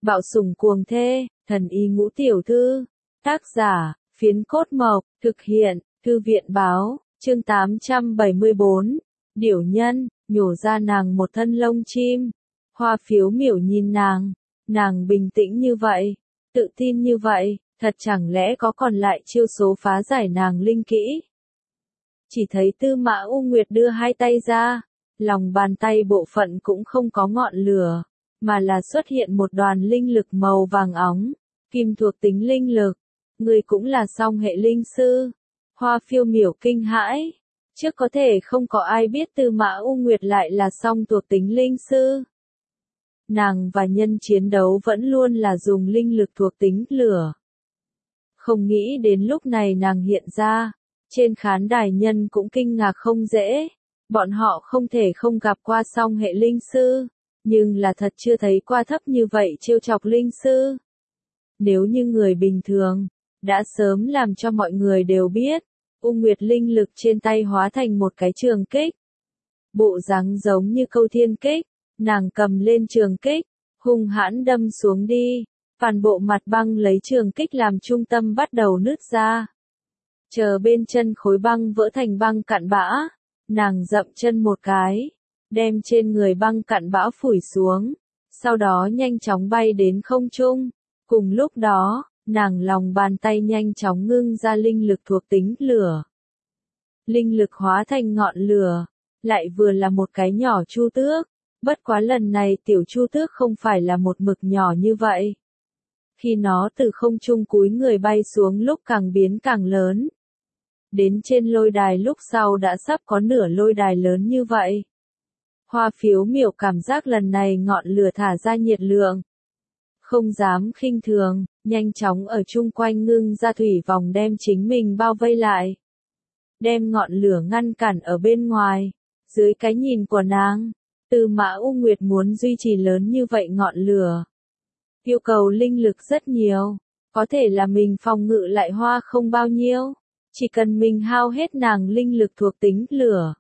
Bạo sủng cuồng thê, thần y ngũ tiểu thư. Tác giả, Phiến Cốt Mộc, thực hiện, Thư viện báo, chương 874. Điểu nhân, nhổ ra nàng một thân lông chim. Hoa Phiếu Miểu nhìn nàng bình tĩnh như vậy, tự tin như vậy, thật chẳng lẽ có còn lại chiêu số phá giải nàng linh kỹ. Chỉ thấy Tư Mã U Nguyệt đưa hai tay ra, lòng bàn tay bộ phận cũng không có ngọn lửa, mà là xuất hiện một đoàn linh lực màu vàng óng, kim thuộc tính linh lực. Người cũng là song hệ linh sư. Hoa Phiêu Miểu kinh hãi, trước có thể không có ai biết Tư Mã U Nguyệt lại là song thuộc tính linh sư. Nàng và nhân chiến đấu vẫn luôn là dùng linh lực thuộc tính lửa. Không nghĩ đến lúc này nàng hiện ra, trên khán đài nhân cũng kinh ngạc không dễ. Bọn họ không thể không gặp qua song hệ linh sư, nhưng là thật chưa thấy qua thấp như vậy trêu chọc linh sư. Nếu như người bình thường, đã sớm làm cho mọi người đều biết, U Nguyệt linh lực trên tay hóa thành một cái trường kích. Bộ dáng giống như câu thiên kích, nàng cầm lên trường kích, hung hãn đâm xuống đi, toàn bộ mặt băng lấy trường kích làm trung tâm bắt đầu nứt ra. Chờ bên chân khối băng vỡ thành băng cặn bã, nàng dậm chân một cái, đem trên người băng cặn bã phủi xuống, sau đó nhanh chóng bay đến không trung. Cùng lúc đó, nàng lòng bàn tay nhanh chóng ngưng ra linh lực thuộc tính lửa. Linh lực hóa thành ngọn lửa, lại vừa là một cái nhỏ chu tước, bất quá lần này tiểu chu tước không phải là một mực nhỏ như vậy. Khi nó từ không trung cúi người bay xuống lúc càng biến càng lớn. Đến trên lôi đài lúc sau đã sắp có nửa lôi đài lớn như vậy. Hoa Phiếu Miểu cảm giác lần này ngọn lửa thả ra nhiệt lượng. Không dám khinh thường, nhanh chóng ở chung quanh ngưng ra thủy vòng đem chính mình bao vây lại. Đem ngọn lửa ngăn cản ở bên ngoài. Dưới cái nhìn của nàng, Tư Mã U Nguyệt muốn duy trì lớn như vậy ngọn lửa. Yêu cầu linh lực rất nhiều, có thể là mình phòng ngự lại hoa không bao nhiêu. Chỉ cần mình hao hết nàng linh lực thuộc tính lửa.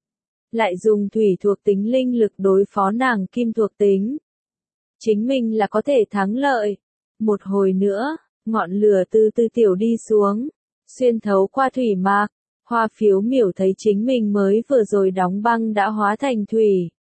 Lại dùng thủy thuộc tính linh lực đối phó nàng kim thuộc tính. Chính mình là có thể thắng lợi. Một hồi nữa, ngọn lửa từ từ tiểu đi xuống, xuyên thấu qua thủy mạc. Hoa Phiếu Miểu thấy chính mình mới vừa rồi đóng băng đã hóa thành thủy.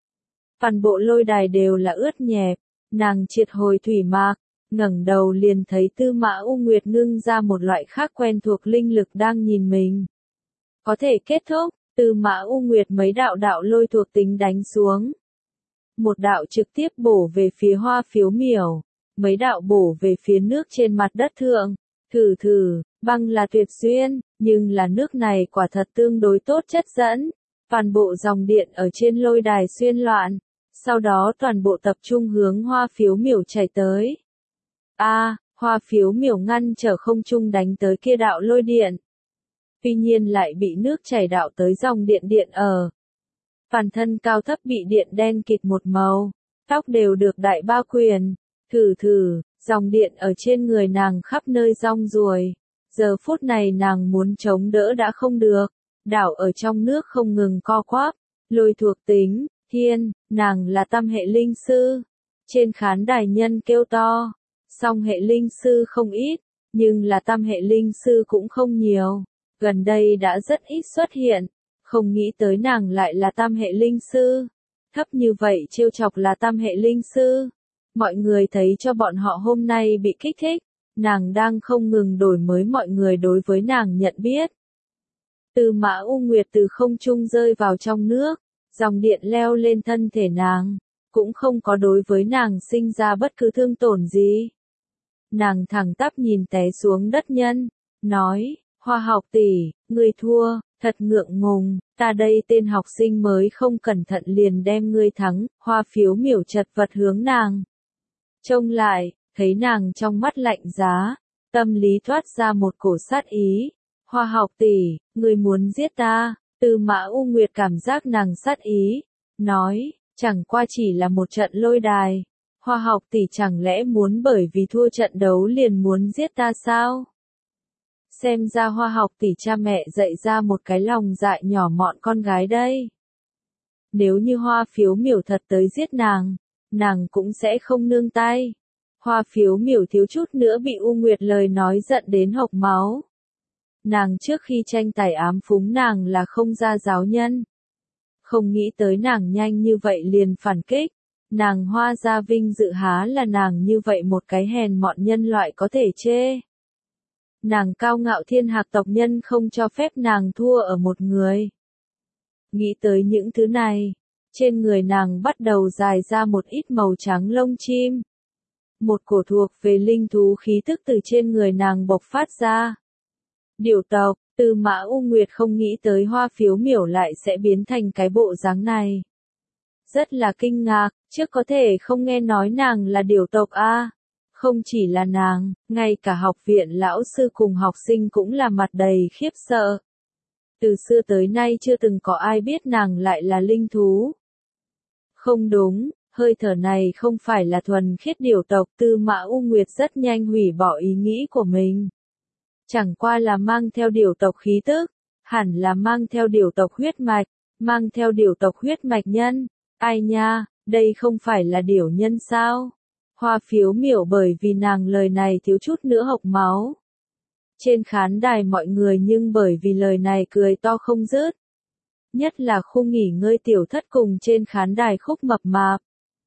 Toàn bộ lôi đài đều là ướt nhẹp, nàng triệt hồi thủy mạc, ngẩng đầu liền thấy Tư Mã U Nguyệt ngưng ra một loại khác quen thuộc linh lực đang nhìn mình. Có thể kết thúc, Tư Mã U Nguyệt mấy đạo lôi thuộc tính đánh xuống. Một đạo trực tiếp bổ về phía Hoa Phiếu Miểu, mấy đạo bổ về phía nước trên mặt đất thượng. Thử, băng là tuyệt duyên, nhưng là nước này quả thật tương đối tốt chất dẫn. Toàn bộ dòng điện ở trên lôi đài xuyên loạn, sau đó toàn bộ tập trung hướng Hoa Phiếu Miểu chảy tới. Hoa Phiếu Miểu ngăn trở không trung đánh tới kia đạo lôi điện. Tuy nhiên lại bị nước chảy đạo tới dòng điện ở. Toàn thân cao thấp bị điện đen kịt một màu, tóc đều được đại bao quyền. Thử, dòng điện ở trên người nàng khắp nơi rong ruổi. Giờ phút này nàng muốn chống đỡ đã không được, đảo ở trong nước không ngừng co quắp. Lôi thuộc tính, thiên, nàng là tam hệ linh sư. Trên khán đài nhân kêu to. Song hệ linh sư không ít, nhưng là tam hệ linh sư cũng không nhiều. Gần đây đã rất ít xuất hiện, không nghĩ tới nàng lại là tam hệ linh sư. Thấp như vậy trêu chọc là tam hệ linh sư. Mọi người thấy cho bọn họ hôm nay bị kích thích, nàng đang không ngừng đổi mới mọi người đối với nàng nhận biết. Tư Mã U Nguyệt từ không trung rơi vào trong nước, dòng điện leo lên thân thể nàng, cũng không có đối với nàng sinh ra bất cứ thương tổn gì. Nàng thẳng tắp nhìn té xuống đất nhân, nói, Hoa học tỷ, ngươi thua, thật ngượng ngùng, ta đây tên học sinh mới không cẩn thận liền đem ngươi thắng. Hoa Phiếu Miểu chật vật hướng nàng. Trông lại, thấy nàng trong mắt lạnh giá, tâm lý thoát ra một cổ sát ý. Hoa học tỷ, ngươi muốn giết ta. Tư Mã U Nguyệt cảm giác nàng sát ý, nói, chẳng qua chỉ là một trận lôi đài. Hoa học tỷ chẳng lẽ muốn bởi vì thua trận đấu liền muốn giết ta sao? Xem ra Hoa học tỷ cha mẹ dạy ra một cái lòng dại nhỏ mọn con gái đây. Nếu như Hoa Phiếu Miểu thật tới giết nàng cũng sẽ không nương tay. Hoa Phiếu Miểu thiếu chút nữa bị U Nguyệt lời nói giận đến hộc máu. Nàng trước khi tranh tài ám phúng nàng là không ra giáo nhân. Không nghĩ tới nàng nhanh như vậy liền phản kích. Nàng Hoa gia vinh dự há là nàng như vậy một cái hèn mọn nhân loại có thể chê. Nàng cao ngạo thiên hạc tộc nhân không cho phép nàng thua ở một người. Nghĩ tới những thứ này, trên người nàng bắt đầu dài ra một ít màu trắng lông chim. Một cổ thuộc về linh thú khí tức từ trên người nàng bộc phát ra. Điểu tộc, Tư Mã U Nguyệt không nghĩ tới Hoa Phiếu Miểu lại sẽ biến thành cái bộ dáng này. Rất là kinh ngạc, trước có thể không nghe nói nàng là điểu tộc a. Không chỉ là nàng, ngay cả học viện lão sư cùng học sinh cũng là mặt đầy khiếp sợ. Từ xưa tới nay chưa từng có ai biết nàng lại là linh thú. Không đúng, hơi thở này không phải là thuần khiết điểu tộc. Tư Mã U Nguyệt rất nhanh hủy bỏ ý nghĩ của mình. Chẳng qua là mang theo điểu tộc khí tức, hẳn là mang theo điểu tộc huyết mạch, mang theo điểu tộc huyết mạch nhân. Ai nha, đây không phải là điểu nhân sao? Hoa Phiếu Miểu bởi vì nàng lời này thiếu chút nữa hộc máu. Trên khán đài mọi người nhưng bởi vì lời này cười to không dứt. Nhất là khu nghỉ ngơi Tiểu Thất cùng trên khán đài Khúc mập mạp.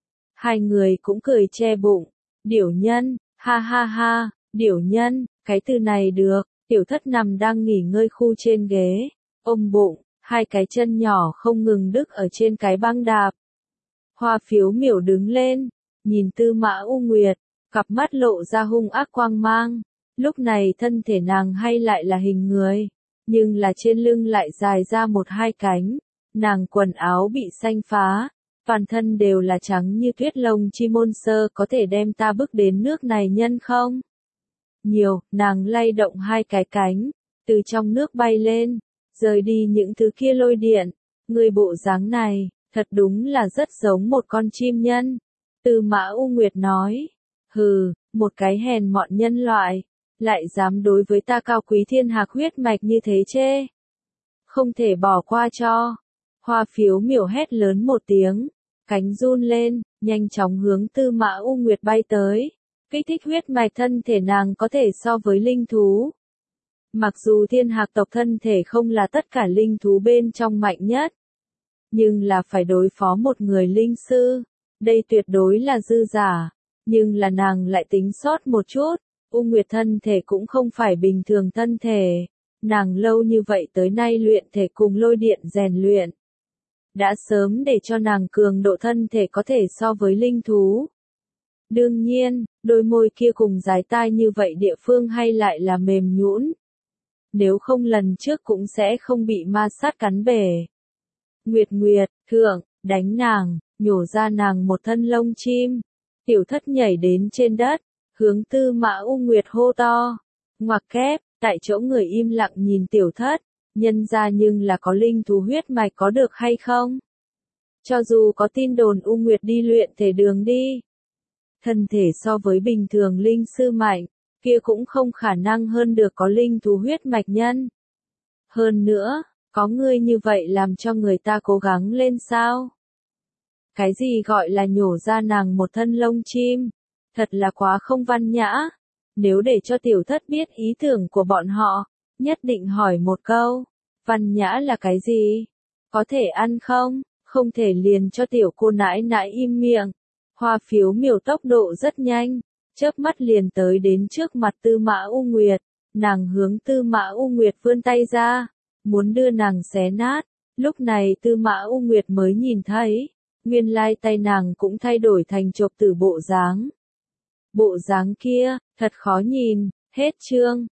Hai người cũng cười che bụng. Điểu nhân, ha ha ha, điểu nhân, cái từ này được. Tiểu Thất nằm đang nghỉ ngơi khu trên ghế, ôm bụng, hai cái chân nhỏ không ngừng đứt ở trên cái băng đạp. Hoa Phiếu Miểu đứng lên, nhìn Tư Mã U Nguyệt, cặp mắt lộ ra hung ác quang mang. Lúc này thân thể nàng hay lại là hình người, nhưng là trên lưng lại dài ra một hai cánh. Nàng quần áo bị xanh phá, toàn thân đều là trắng như tuyết lông chim môn sơ có thể đem ta bước đến nước này nhân không? Nhiều, nàng lay động hai cái cánh, từ trong nước bay lên, rời đi những thứ kia lôi điện. Người bộ dáng này, thật đúng là rất giống một con chim nhân. Tư Mã U Nguyệt nói, hừ, một cái hèn mọn nhân loại, lại dám đối với ta cao quý thiên hạc huyết mạch như thế chê. Không thể bỏ qua cho. Hoa Phiếu Miểu hét lớn một tiếng, cánh run lên, nhanh chóng hướng Tư Mã U Nguyệt bay tới. Kích thích huyết mạch thân thể nàng có thể so với linh thú. Mặc dù thiên hạc tộc thân thể không là tất cả linh thú bên trong mạnh nhất, nhưng là phải đối phó một người linh sư, đây tuyệt đối là dư giả. Nhưng là nàng lại tính sót một chút, U Nguyệt thân thể cũng không phải bình thường thân thể. Nàng lâu như vậy tới nay luyện thể cùng lôi điện rèn luyện, đã sớm để cho nàng cường độ thân thể có thể so với linh thú. Đương nhiên, đôi môi kia cùng dái tai như vậy địa phương hay lại là mềm nhũn. Nếu không lần trước cũng sẽ không bị ma sát cắn bể. Nguyệt Nguyệt, thượng, đánh nàng, nhổ ra nàng một thân lông chim. Tiểu Thất nhảy đến trên đất, hướng Tư Mã U Nguyệt hô to. Ngoặc kép, tại chỗ người im lặng nhìn Tiểu Thất, nhân ra nhưng là có linh thú huyết mạch có được hay không? Cho dù có tin đồn U Nguyệt đi luyện thể đường đi, thân thể so với bình thường linh sư mạnh, kia cũng không khả năng hơn được có linh thú huyết mạch nhân. Hơn nữa, có ngươi như vậy làm cho người ta cố gắng lên sao? Cái gì gọi là nhổ ra nàng một thân lông chim? Thật là quá không văn nhã. Nếu để cho Tiểu Thất biết ý tưởng của bọn họ, nhất định hỏi một câu. Văn nhã là cái gì? Có thể ăn không? Không thể liền cho tiểu cô nãi nãi im miệng. Hoa Phiếu Miểu tốc độ rất nhanh, chớp mắt liền tới đến trước mặt Tư Mã U Nguyệt. Nàng hướng Tư Mã U Nguyệt vươn tay ra, muốn đưa nàng xé nát. Lúc này Tư Mã U Nguyệt mới nhìn thấy, nguyên lai tay nàng cũng thay đổi thành chộp tử bộ dáng. Bộ dáng kia, thật khó nhìn. Hết chương.